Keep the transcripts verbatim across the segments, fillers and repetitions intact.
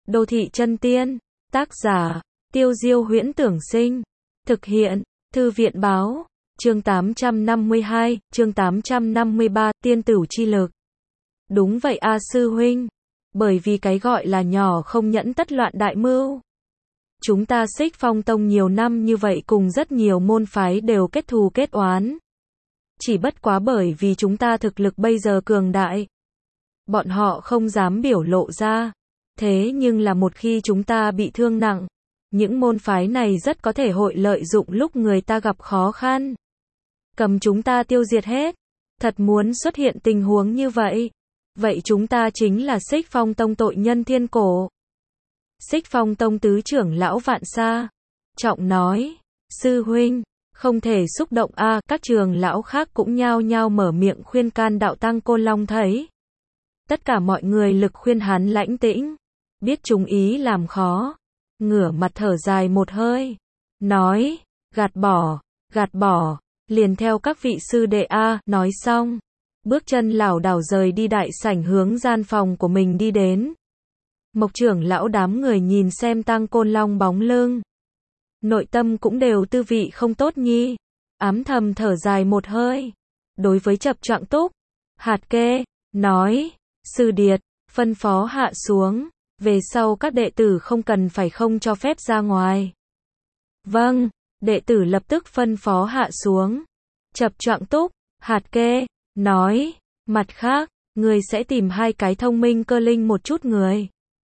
Đô thị chân tiên. Tác giả, Tiêu Diêu Huyễn Tưởng Sinh. Thực hiện, Thư viện Báo. Chương tám trăm năm mươi hai, chương tám trăm năm mươi ba, tiên tửu chi lực. Đúng vậy a sư huynh. Bởi vì cái gọi là nhỏ không nhẫn tất loạn đại mưu. Chúng ta Xích Phong Tông nhiều năm như vậy cùng rất nhiều môn phái đều kết thù kết oán. Chỉ bất quá bởi vì chúng ta thực lực bây giờ cường đại. Bọn họ không dám biểu lộ ra. Thế nhưng là một khi chúng ta bị thương nặng, những môn phái này rất có thể hội lợi dụng lúc người ta gặp khó khăn. Cầm chúng ta tiêu diệt hết. Thật muốn xuất hiện tình huống như vậy. Vậy chúng ta chính là Xích Phong Tông tội nhân thiên cổ. Xích Phong Tông tứ trưởng lão Vạn Sa trọng nói, sư huynh, không thể xúc động a. À, các trường lão khác cũng nhao nhao mở miệng khuyên can đạo tăng Côn Long thấy. Tất cả mọi người lực khuyên hắn lãnh tĩnh, biết chúng ý làm khó, ngửa mặt thở dài một hơi, nói, gạt bỏ, gạt bỏ, liền theo các vị sư đệ a. À, nói xong, bước chân lảo đảo rời đi đại sảnh hướng gian phòng của mình đi đến. Mộc trưởng lão đám người nhìn xem Tăng Côn Long bóng lưng, nội tâm cũng đều tư vị không tốt nhi, ám thầm thở dài một hơi. Đối với Chập Choạng Túc, Hạt Kê, nói, sư điệt, phân phó hạ xuống, về sau các đệ tử không cần phải không cho phép ra ngoài. Vâng, đệ tử lập tức phân phó hạ xuống. Chập Choạng Túc, Hạt Kê, nói, mặt khác, người sẽ tìm hai cái thông minh cơ linh một chút người.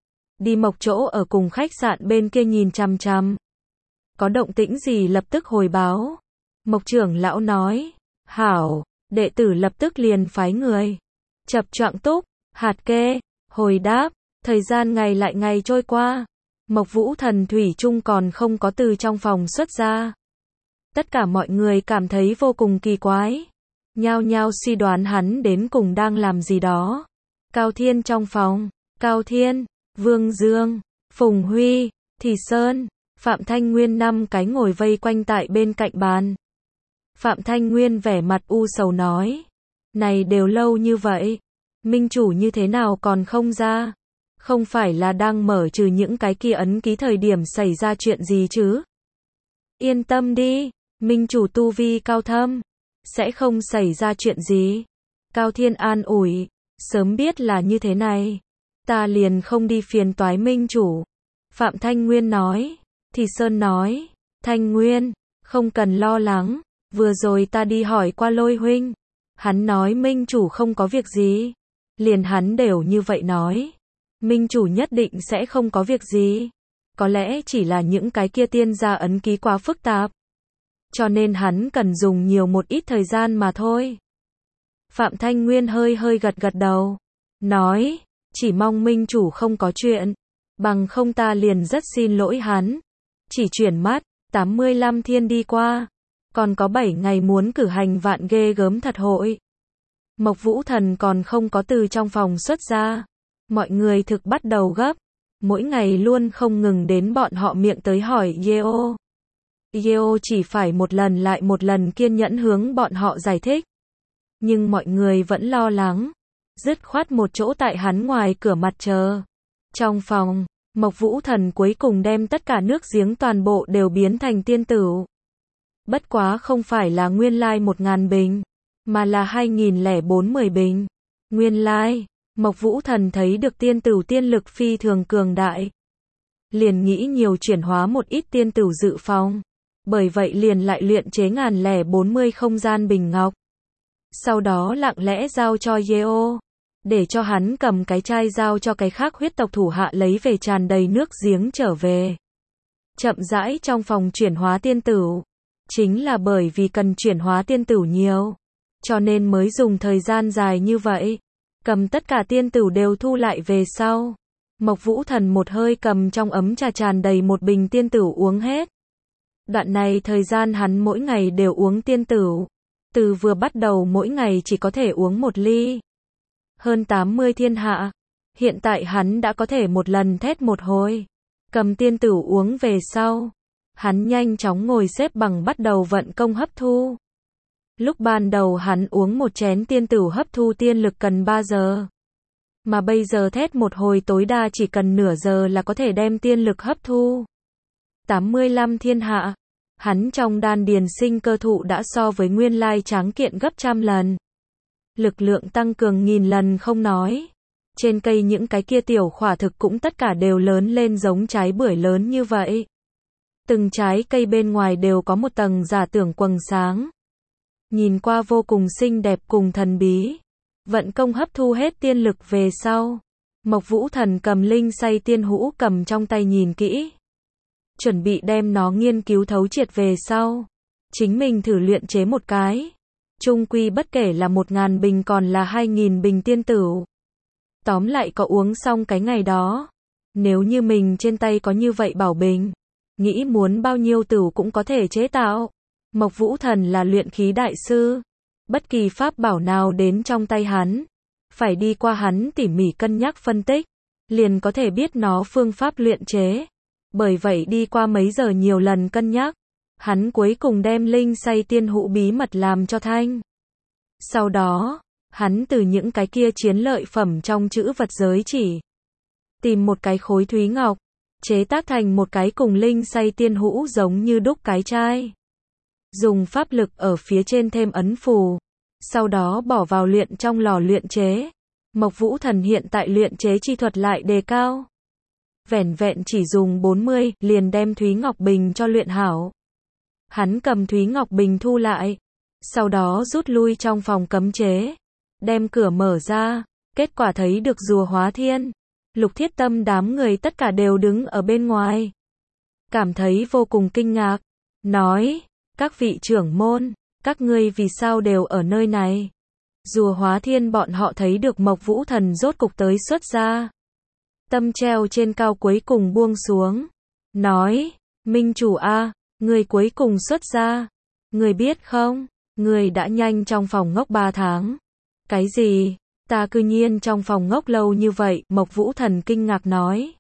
Đi Mộc chỗ ở cùng khách sạn bên kia nhìn chằm chằm. Có động tĩnh gì lập tức hồi báo. Mộc trưởng lão nói, hảo, đệ tử lập tức liền phái người. Chập Choạng Túc, Hạt Kê, hồi đáp, thời gian ngày lại ngày trôi qua. Mộc Vũ Thần thủy chung còn không có từ trong phòng xuất ra. Tất cả mọi người cảm thấy vô cùng kỳ quái. Nhao nhao suy đoán hắn đến cùng đang làm gì đó. Cao Thiên trong phòng, Cao Thiên, Vương Dương, Phùng Huy, Thì Sơn, Phạm Thanh Nguyên năm cái ngồi vây quanh tại bên cạnh bàn. Phạm Thanh Nguyên vẻ mặt u sầu nói, này đều lâu như vậy, minh chủ như thế nào còn không ra? Không phải là đang mở trừ những cái kia ấn ký thời điểm xảy ra chuyện gì chứ? Yên tâm đi, minh chủ tu vi cao thâm, sẽ không xảy ra chuyện gì. Cao Thiên an ủi, sớm biết là như thế này, ta liền không đi phiền toái minh chủ. Phạm Thanh Nguyên nói. Thì Sơn nói, Thanh Nguyên, không cần lo lắng, vừa rồi ta đi hỏi qua Lôi huynh, hắn nói minh chủ không có việc gì, liền hắn đều như vậy nói, minh chủ nhất định sẽ không có việc gì, có lẽ chỉ là những cái kia tiên gia ấn ký quá phức tạp, cho nên hắn cần dùng nhiều một ít thời gian mà thôi. Phạm Thanh Nguyên hơi hơi gật gật đầu, nói, chỉ mong minh chủ không có chuyện, bằng không ta liền rất xin lỗi hắn. Chỉ chuyển mắt, tám mươi lăm thiên đi qua, còn có bảy ngày muốn cử hành vạn ghê gớm thật hội. Mộc Vũ Thần còn không có từ trong phòng xuất ra, mọi người thực bắt đầu gấp, mỗi ngày luôn không ngừng đến bọn họ miệng tới hỏi Yeo. Yeo chỉ phải một lần lại một lần kiên nhẫn hướng bọn họ giải thích. Nhưng mọi người vẫn lo lắng, dứt khoát một chỗ tại hắn ngoài cửa mặt chờ. Trong phòng, Mộc Vũ Thần cuối cùng đem tất cả nước giếng toàn bộ đều biến thành tiên tửu. Bất quá không phải là nguyên lai một ngàn bình, mà là hai nghìn lẻ bốn mươi bình. Nguyên lai, Mộc Vũ Thần thấy được tiên tửu tiên lực phi thường cường đại. Liền nghĩ nhiều chuyển hóa một ít tiên tửu dự phòng. Bởi vậy liền lại luyện chế ngàn lẻ bốn mươi không gian bình ngọc. Sau đó lặng lẽ giao cho Yeo. Để cho hắn cầm cái chai giao cho cái khác huyết tộc thủ hạ lấy về tràn đầy nước giếng trở về. Chậm rãi trong phòng chuyển hóa tiên tửu. Chính là bởi vì cần chuyển hóa tiên tửu nhiều. Cho nên mới dùng thời gian dài như vậy. Cầm tất cả tiên tửu đều thu lại về sau. Mộc Vũ Thần một hơi cầm trong ấm trà tràn đầy một bình tiên tửu uống hết. Đoạn này thời gian hắn mỗi ngày đều uống tiên tửu. Từ vừa bắt đầu mỗi ngày chỉ có thể uống một ly. Hơn tám mươi thiên hạ. Hiện tại hắn đã có thể một lần thét một hồi. Cầm tiên tửu uống về sau. Hắn nhanh chóng ngồi xếp bằng bắt đầu vận công hấp thu. Lúc ban đầu hắn uống một chén tiên tửu hấp thu tiên lực cần ba giờ. Mà bây giờ thét một hồi tối đa chỉ cần nửa giờ là có thể đem tiên lực hấp thu. tám mươi lăm thiên hạ. Hắn trong đan điền sinh cơ thụ đã so với nguyên lai tráng kiện gấp trăm lần. Lực lượng tăng cường nghìn lần không nói. Trên cây những cái kia tiểu khỏa thực cũng tất cả đều lớn lên giống trái bưởi lớn như vậy. Từng trái cây bên ngoài đều có một tầng giả tưởng quầng sáng. Nhìn qua vô cùng xinh đẹp cùng thần bí. Vận công hấp thu hết tiên lực về sau. Mộc Vũ Thần cầm linh say tiên hũ cầm trong tay nhìn kỹ. Chuẩn bị đem nó nghiên cứu thấu triệt về sau. Chính mình thử luyện chế một cái. Chung quy bất kể là một ngàn bình còn là hai nghìn bình tiên tửu. Tóm lại có uống xong cái ngày đó. Nếu như mình trên tay có như vậy bảo bình. Nghĩ muốn bao nhiêu tửu cũng có thể chế tạo. Mộc Vũ Thần là luyện khí đại sư. Bất kỳ pháp bảo nào đến trong tay hắn. Phải đi qua hắn tỉ mỉ cân nhắc phân tích. Liền có thể biết nó phương pháp luyện chế. Bởi vậy đi qua mấy giờ nhiều lần cân nhắc. Hắn cuối cùng đem linh say tiên hũ bí mật làm cho thanh. Sau đó, hắn từ những cái kia chiến lợi phẩm trong chữ vật giới chỉ. Tìm một cái khối thúy ngọc. Chế tác thành một cái cùng linh say tiên hũ giống như đúc cái chai. Dùng pháp lực ở phía trên thêm ấn phù. Sau đó bỏ vào luyện trong lò luyện chế. Mộc Vũ Thần hiện tại luyện chế chi thuật lại đề cao. Vẻn vẹn chỉ dùng bốn mươi, liền đem Thúy Ngọc Bình cho luyện hảo. Hắn cầm Thúy Ngọc Bình thu lại. Sau đó rút lui trong phòng cấm chế. Đem cửa mở ra. Kết quả thấy được rùa hóa thiên. Lục Thiết Tâm đám người tất cả đều đứng ở bên ngoài. Cảm thấy vô cùng kinh ngạc. Nói, các vị trưởng môn, các ngươi vì sao đều ở nơi này? Rùa hóa thiên bọn họ thấy được Mộc Vũ Thần rốt cục tới xuất ra. Tâm treo trên cao cuối cùng buông xuống. Nói, Minh chủ a, người cuối cùng xuất ra. Người biết không, người đã nhanh trong phòng ngốc ba tháng. Cái gì? Ta cư nhiên trong phòng ngốc lâu như vậy, Mộc Vũ Thần kinh ngạc nói.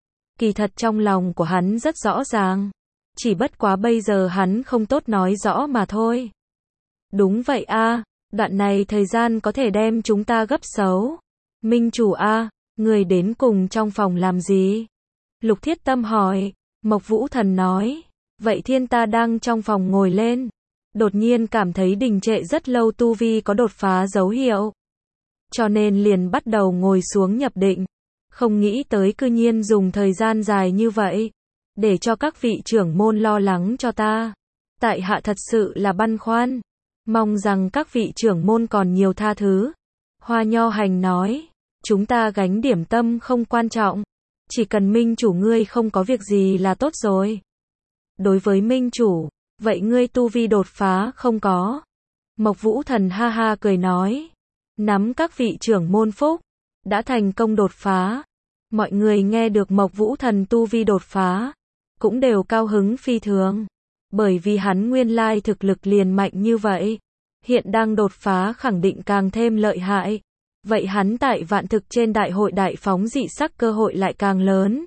Kỳ thật trong lòng của hắn rất rõ ràng. Chỉ bất quá bây giờ hắn không tốt nói rõ mà thôi. Đúng vậy a, đoạn này thời gian có thể đem chúng ta gấp xấu. Minh chủ a, người đến cùng trong phòng làm gì? Lục Thiết Tâm hỏi. Mộc Vũ Thần nói. Vậy thiên ta đang trong phòng ngồi lên. Đột nhiên cảm thấy đình trệ rất lâu tu vi có đột phá dấu hiệu. Cho nên liền bắt đầu ngồi xuống nhập định. Không nghĩ tới cư nhiên dùng thời gian dài như vậy. Để cho các vị trưởng môn lo lắng cho ta. Tại hạ thật sự là băn khoăn. Mong rằng các vị trưởng môn còn nhiều tha thứ. Hoa Nho Hành nói. Chúng ta gánh điểm tâm không quan trọng. Chỉ cần Minh chủ ngươi không có việc gì là tốt rồi. Đối với Minh chủ, vậy ngươi tu vi đột phá không có? Mộc Vũ Thần ha ha cười nói. Nắm các vị trưởng môn phúc. Đã thành công đột phá. Mọi người nghe được Mộc Vũ Thần tu vi đột phá. Cũng đều cao hứng phi thường. Bởi vì hắn nguyên lai thực lực liền mạnh như vậy. Hiện đang đột phá khẳng định càng thêm lợi hại. Vậy hắn tại vạn thực trên đại hội đại phóng dị sắc cơ hội lại càng lớn.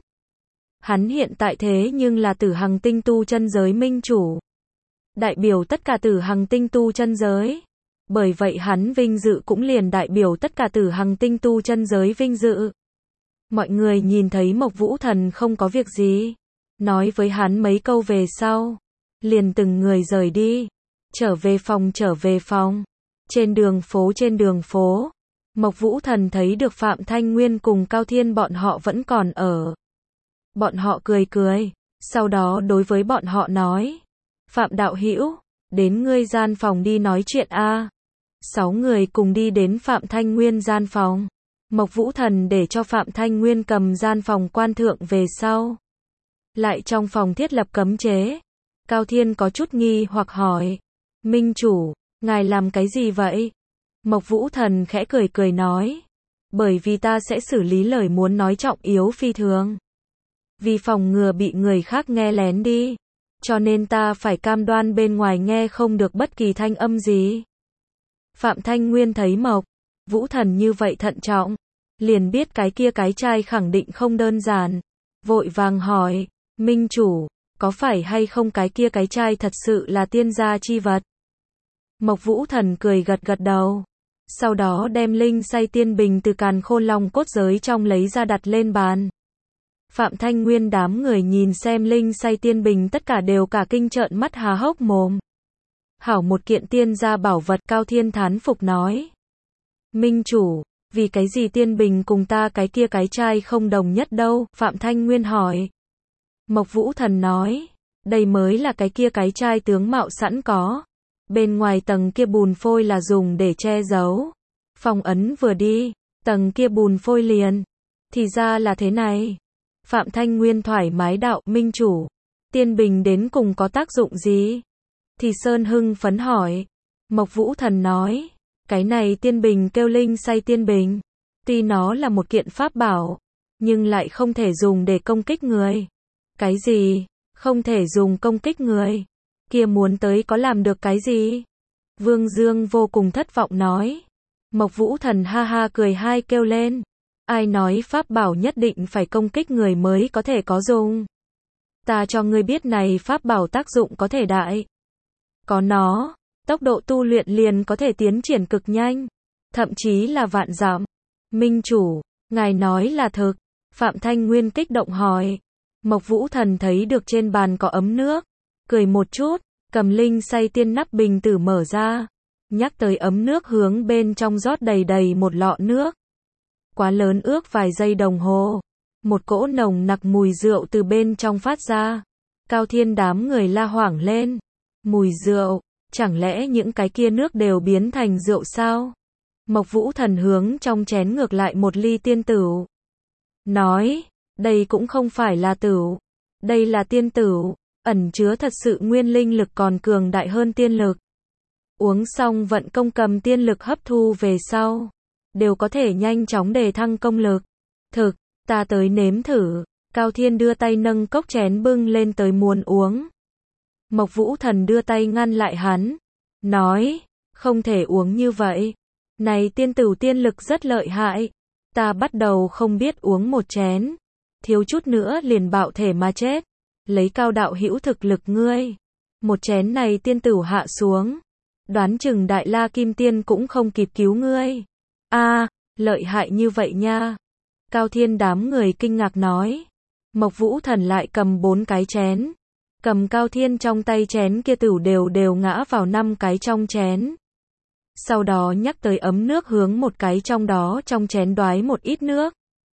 Hắn hiện tại thế nhưng là Tử Hằng tinh tu chân giới minh chủ. Đại biểu tất cả Tử Hằng tinh tu chân giới. Bởi vậy hắn vinh dự cũng liền đại biểu tất cả Tử Hằng tinh tu chân giới vinh dự. Mọi người nhìn thấy Mộc Vũ Thần không có việc gì. Nói với hắn mấy câu về sau. Liền từng người rời đi. Trở về phòng trở về phòng. Trên đường phố trên đường phố. Mộc Vũ Thần thấy được Phạm Thanh Nguyên cùng Cao Thiên bọn họ vẫn còn ở. Bọn họ cười cười. Sau đó đối với bọn họ nói. Phạm đạo hữu, đến ngươi gian phòng đi nói chuyện a. Sáu người cùng đi đến Phạm Thanh Nguyên gian phòng. Mộc Vũ Thần để cho Phạm Thanh Nguyên cầm gian phòng quan thượng về sau. Lại trong phòng thiết lập cấm chế. Cao Thiên có chút nghi hoặc hỏi. Minh chủ, ngài làm cái gì vậy? Mộc Vũ Thần khẽ cười cười nói. Bởi vì ta sẽ xử lý lời muốn nói trọng yếu phi thường. Vì phòng ngừa bị người khác nghe lén đi. Cho nên ta phải cam đoan bên ngoài nghe không được bất kỳ thanh âm gì. Phạm Thanh Nguyên thấy Mộc Vũ Thần như vậy thận trọng. Liền biết cái kia cái chai khẳng định không đơn giản. Vội vàng hỏi. Minh chủ, có phải hay không cái kia cái chai thật sự là tiên gia chi vật? Mộc Vũ Thần cười gật gật đầu. Sau đó đem linh xay tiên bình từ càn khôn long cốt giới trong lấy ra đặt lên bàn. Phạm Thanh Nguyên đám người nhìn xem linh xay tiên bình tất cả đều cả kinh trợn mắt há hốc mồm. Hảo một kiện tiên gia bảo vật, Cao Thiên thán phục nói. Minh chủ, vì cái gì tiên bình cùng ta cái kia cái chai không đồng nhất đâu, Phạm Thanh Nguyên hỏi. Mộc Vũ Thần nói, đây mới là cái kia cái chai tướng mạo sẵn có. Bên ngoài tầng kia bùn phôi là dùng để che giấu. Phong ấn vừa đi, tầng kia bùn phôi liền. Thì ra là thế này. Phạm Thanh Nguyên thoải mái đạo, Minh chủ, tiên bình đến cùng có tác dụng gì? Thì Sơn hưng phấn hỏi. Mộc Vũ Thần nói, cái này tiên bình kêu linh xay tiên bình. Tuy nó là một kiện pháp bảo, nhưng lại không thể dùng để công kích người. Cái gì? Không thể dùng công kích người? Kia muốn tới có làm được cái gì? Vương Dương vô cùng thất vọng nói. Mộc Vũ Thần ha ha cười hai kêu lên. Ai nói pháp bảo nhất định phải công kích người mới có thể có dùng? Ta cho ngươi biết này pháp bảo tác dụng có thể đại. Có nó, tốc độ tu luyện liền có thể tiến triển cực nhanh, thậm chí là vạn dặm. Minh chủ, ngài nói là thực? Phạm Thanh Nguyên kích động hỏi. Mộc Vũ Thần thấy được trên bàn có ấm nước, cười một chút, cầm linh xay tiên nắp bình tử mở ra, nhắc tới ấm nước hướng bên trong rót đầy đầy một lọ nước. Quá lớn ước vài giây đồng hồ, một cỗ nồng nặc mùi rượu từ bên trong phát ra. Cao Thiên đám người la hoảng lên. Mùi rượu, chẳng lẽ những cái kia nước đều biến thành rượu sao? Mộc Vũ Thần hướng trong chén ngược lại một ly tiên tửu. Nói, đây cũng không phải là tửu, đây là tiên tửu, ẩn chứa thật sự nguyên linh lực còn cường đại hơn tiên lực. Uống xong vận công cầm tiên lực hấp thu về sau, đều có thể nhanh chóng đề thăng công lực. Thực, ta tới nếm thử. Cao Thiên đưa tay nâng cốc chén bưng lên tới muốn uống. Mộc Vũ Thần đưa tay ngăn lại hắn, nói, không thể uống như vậy. Này tiên tửu tiên lực rất lợi hại. Ta bắt đầu không biết uống một chén, thiếu chút nữa liền bạo thể mà chết. Lấy Cao đạo hữu thực lực ngươi, một chén này tiên tửu hạ xuống, đoán chừng Đại La Kim Tiên cũng không kịp cứu ngươi. A, à, lợi hại như vậy nha. Cao Thiên đám người kinh ngạc nói. Mộc Vũ Thần lại cầm bốn cái chén, cầm Cao Thiên trong tay chén kia tửu đều đều ngã vào năm cái trong chén. Sau đó nhắc tới ấm nước hướng một cái trong đó trong chén đoái một ít nước.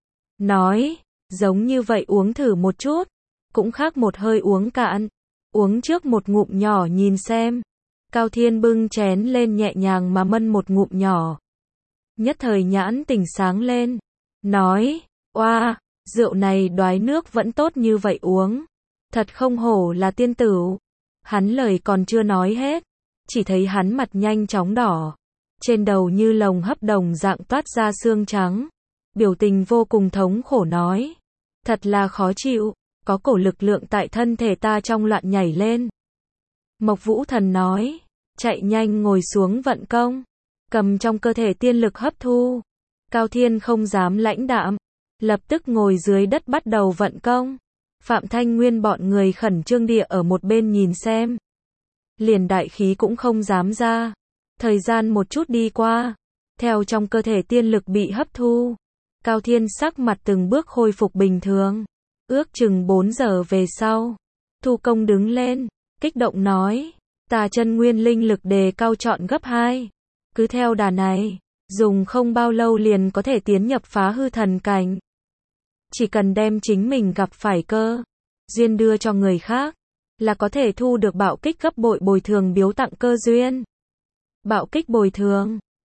Nói, giống như vậy uống thử một chút, cũng khác một hơi uống cạn. Uống trước một ngụm nhỏ nhìn xem. Cao Thiên bưng chén lên nhẹ nhàng mà mân một ngụm nhỏ. Nhất thời nhãn tỉnh sáng lên. Nói, oa, rượu này đoái nước vẫn tốt như vậy uống. Thật không hổ là tiên tửu. Hắn lời còn chưa nói hết, chỉ thấy hắn mặt nhanh chóng đỏ. Trên đầu như lồng hấp đồng dạng toát ra xương trắng. Biểu tình vô cùng thống khổ nói. Thật là khó chịu, có cổ lực lượng tại thân thể ta trong loạn nhảy lên. Mộc Vũ Thần nói, chạy nhanh ngồi xuống vận công, cầm trong cơ thể tiên lực hấp thu. Cao Thiên không dám lãnh đạm, lập tức ngồi dưới đất bắt đầu vận công. Phạm Thanh Nguyên bọn người khẩn trương địa ở một bên nhìn xem. Liền đại khí cũng không dám ra. Thời gian một chút đi qua, theo trong cơ thể tiên lực bị hấp thu, Cao Thiên sắc mặt từng bước khôi phục bình thường. Ước chừng bốn giờ về sau, Thu Công đứng lên, kích động nói, ta chân nguyên linh lực đề cao trọn gấp hai. Cứ theo đà này, dùng không bao lâu liền có thể tiến nhập phá hư thần cảnh. Chỉ cần đem chính mình gặp phải cơ duyên đưa cho người khác, là có thể thu được bạo kích gấp bội bồi thường biếu tặng cơ duyên. Bạo kích bồi thường,